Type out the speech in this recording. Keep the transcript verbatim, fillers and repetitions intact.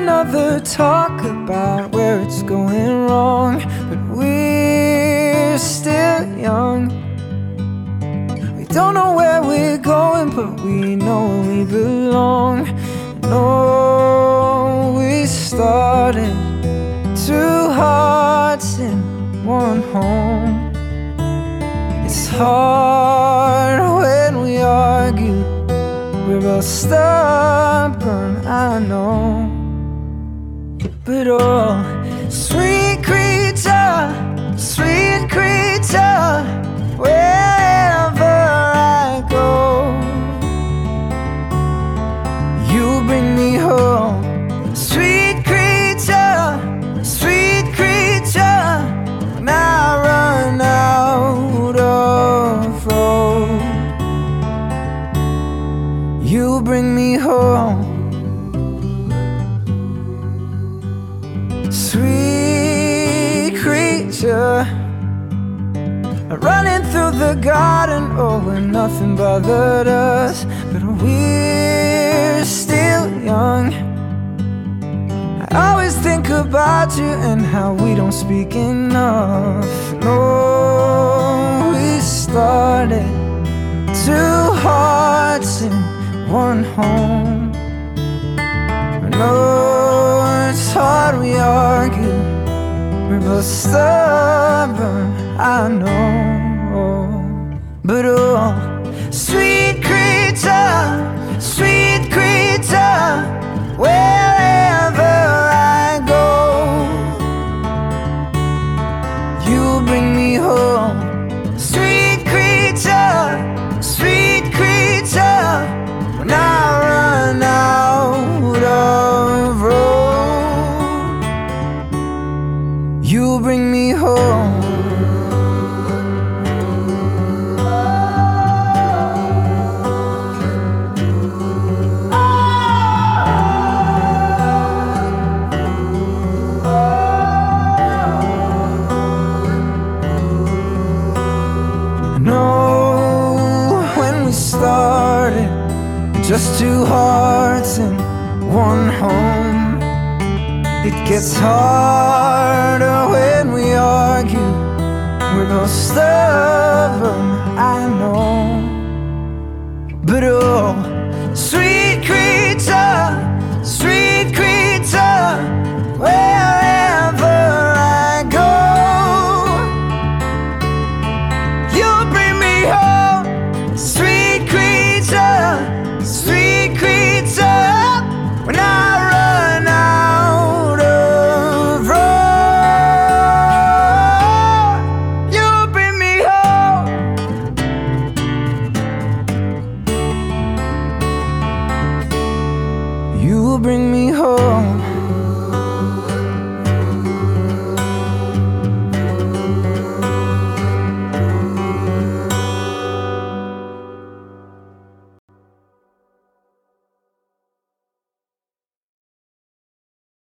another talk about where it's going wrong, but we're still young. We don't know where we're going, but we know we belong. No, we started two hearts in one home. It's hard when we argue, we're both stubborn, I know. But oh, sweet creature, sweet creature, wherever I go, you bring me home. Sweet creature, sweet creature, when I run out of road, you bring me home. Sweet creature, running through the garden, oh, where nothing bothered us, but we're still young. I always think about you and how we don't speak enough. No, we started two hearts in one home. No, it's hard we argue, we're both stubborn, I know. But oh, sweet creature, sweet creature, wherever I go, you bring me home. Sweet creature, sweet creature, when I run out of road, you bring me home. No, when we started, just two hearts in one home. It gets harder when we argue, we're both stubborn, I know. But oh, sweet creature, sweet creature, wherever I go, you bring me home. Sweet creature, sweet creature, when I run out of road, you bring me home. You bring me